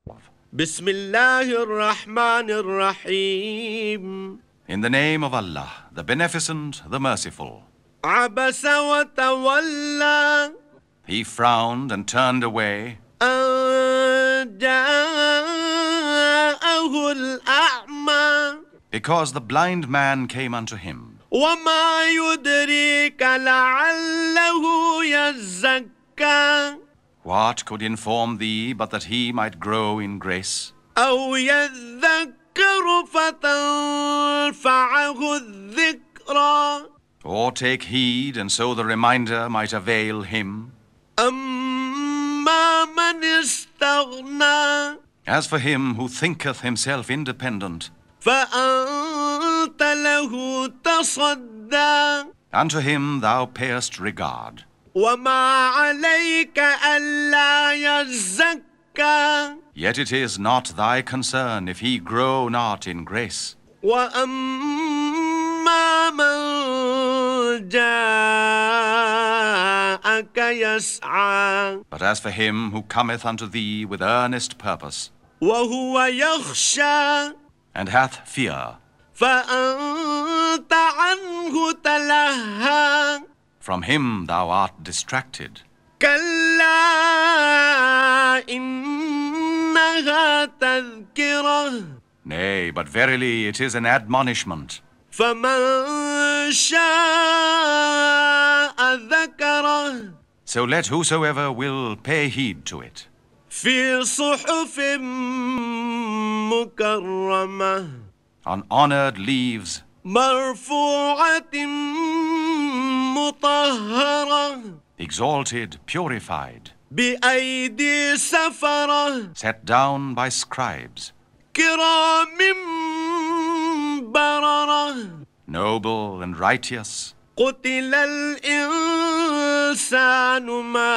Bismillahir Rahmanir Rahim. In the name of Allah, the Beneficent, the Merciful. Abasa wa tawalla. He frowned and turned away. An ja'ahu al-a'ma. Because the blind man came unto him. وَمَا يُدْرِيكَ لَعَلَّهُ يَزَّكَّى. What could inform thee but that he might grow in grace? أَوْ يَذَّكَّرُ فَتَنفَعَهُ الذِّكْرَى. Or take heed, and so the reminder might avail him? أَمَّا مَنِ اسْتَغْنَى. As for him who thinketh himself independent, فَأَنْتَ لَهُ تَصَدَّى. unto him thou payest regard. وَمَا عَلَيْكَ أَلَّا يَزَّكَّى. Yet it is not thy concern if he grow not in grace. وَأَمَّا مَنْ جَاءَكَ يَسْعَى. But as for him who cometh unto thee with earnest purpose, وَهُوَ يَخْشَى. and hath fear, فَأَنْتَ عَنْهُ تَلَهَّى. from him thou art distracted. كَلَّا إِنَّهَا تَذْكِرَةٌ. Nay, but verily it is an admonishment. فَمَنْ شَاءَ ذَكَرَهُ. So let whosoever will pay heed to it. في صحف مكرمة. On honored leaves, مرفوعة مطهرة. exalted, purified, بأيدي سفرة. set down by scribes, كرام بررة. noble and righteous. قتل الإنسان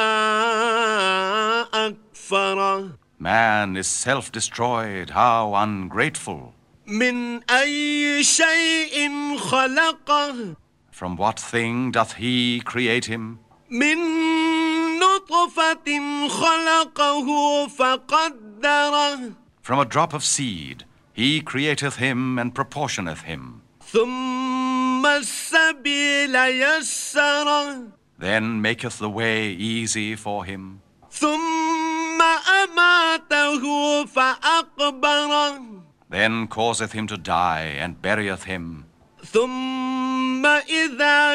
ما أكفره. Man is self-destroyed, how ungrateful. من أي شيء خلقه. From what thing doth he create him? من نطفة خلقه فقدره. From a drop of seed he createth him and proportioneth him. ثم السبيل يسره. Then maketh the way easy for him. ثم أماته فأقبره. Then causeth him to die and burieth him. ثم إذا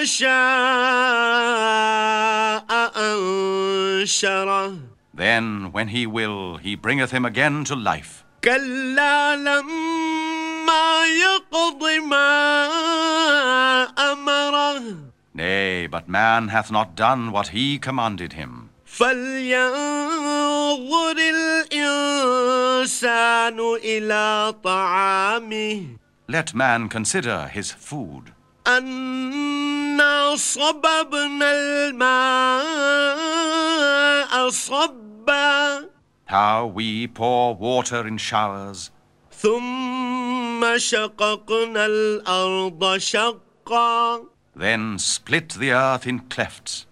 شاء أنشره. Then, when he will, he bringeth him again to life. كلا لما يقض ما أمره. Nay, but man hath not done what he commanded him. فلينظر الإنسان إلى طعامه. Let man consider his food. أنا صببنا الماء صبا. How we pour water in showers, ثم شققنا الأرض شقا. then split the earth in clefts,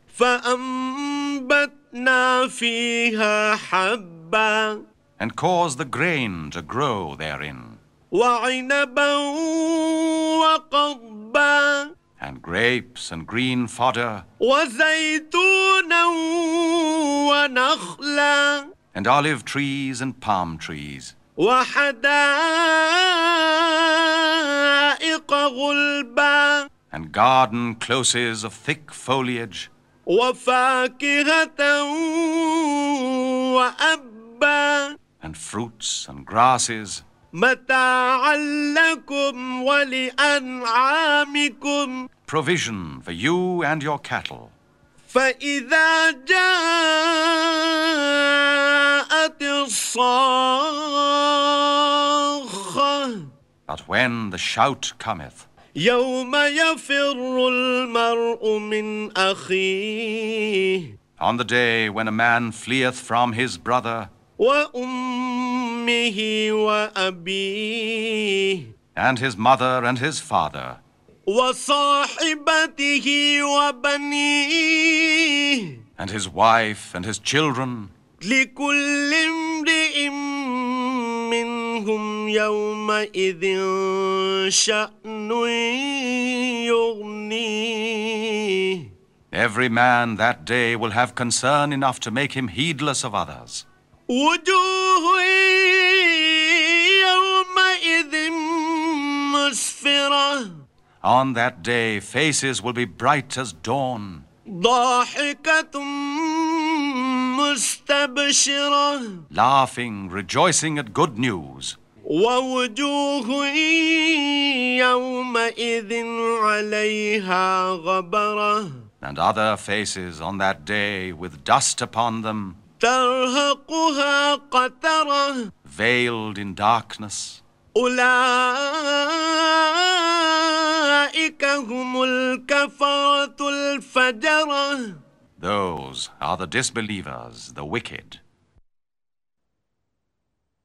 فأنبتنا فيها حبا. and cause the grain to grow therein, وعنبا وقضبا. and grapes and green fodder, وزيتونا ونخلا. and olive trees and palm trees, وحدائق غلبا. and garden closes of thick foliage, وفاكهة وأبا. and fruits and grasses, متاعا لكم ولأنعامكم. provision for you and your cattle. فإذا جاءت الصاخة. But when the shout cometh, يوم يفر المرء من أخيه. on the day when a man fleeth from his brother, وأمه وأبيه. and his mother and his father, وصاحبته وبنيه. and his wife and his children, لكل امرئ منهم يومئذ شأن يغنيه. Every man that day will have concern enough to make him heedless of others. وجوه يومئذ مسفرة. On that day, faces will be bright as dawn, ضاحكة مستبشرة. laughing, rejoicing at good news. ووجوه يومئذ عليها غبرة. And other faces on that day with dust upon them, ترهقها قترة. veiled in darkness. أولئك هم الكفرة الفجرة. Those are the disbelievers, the wicked.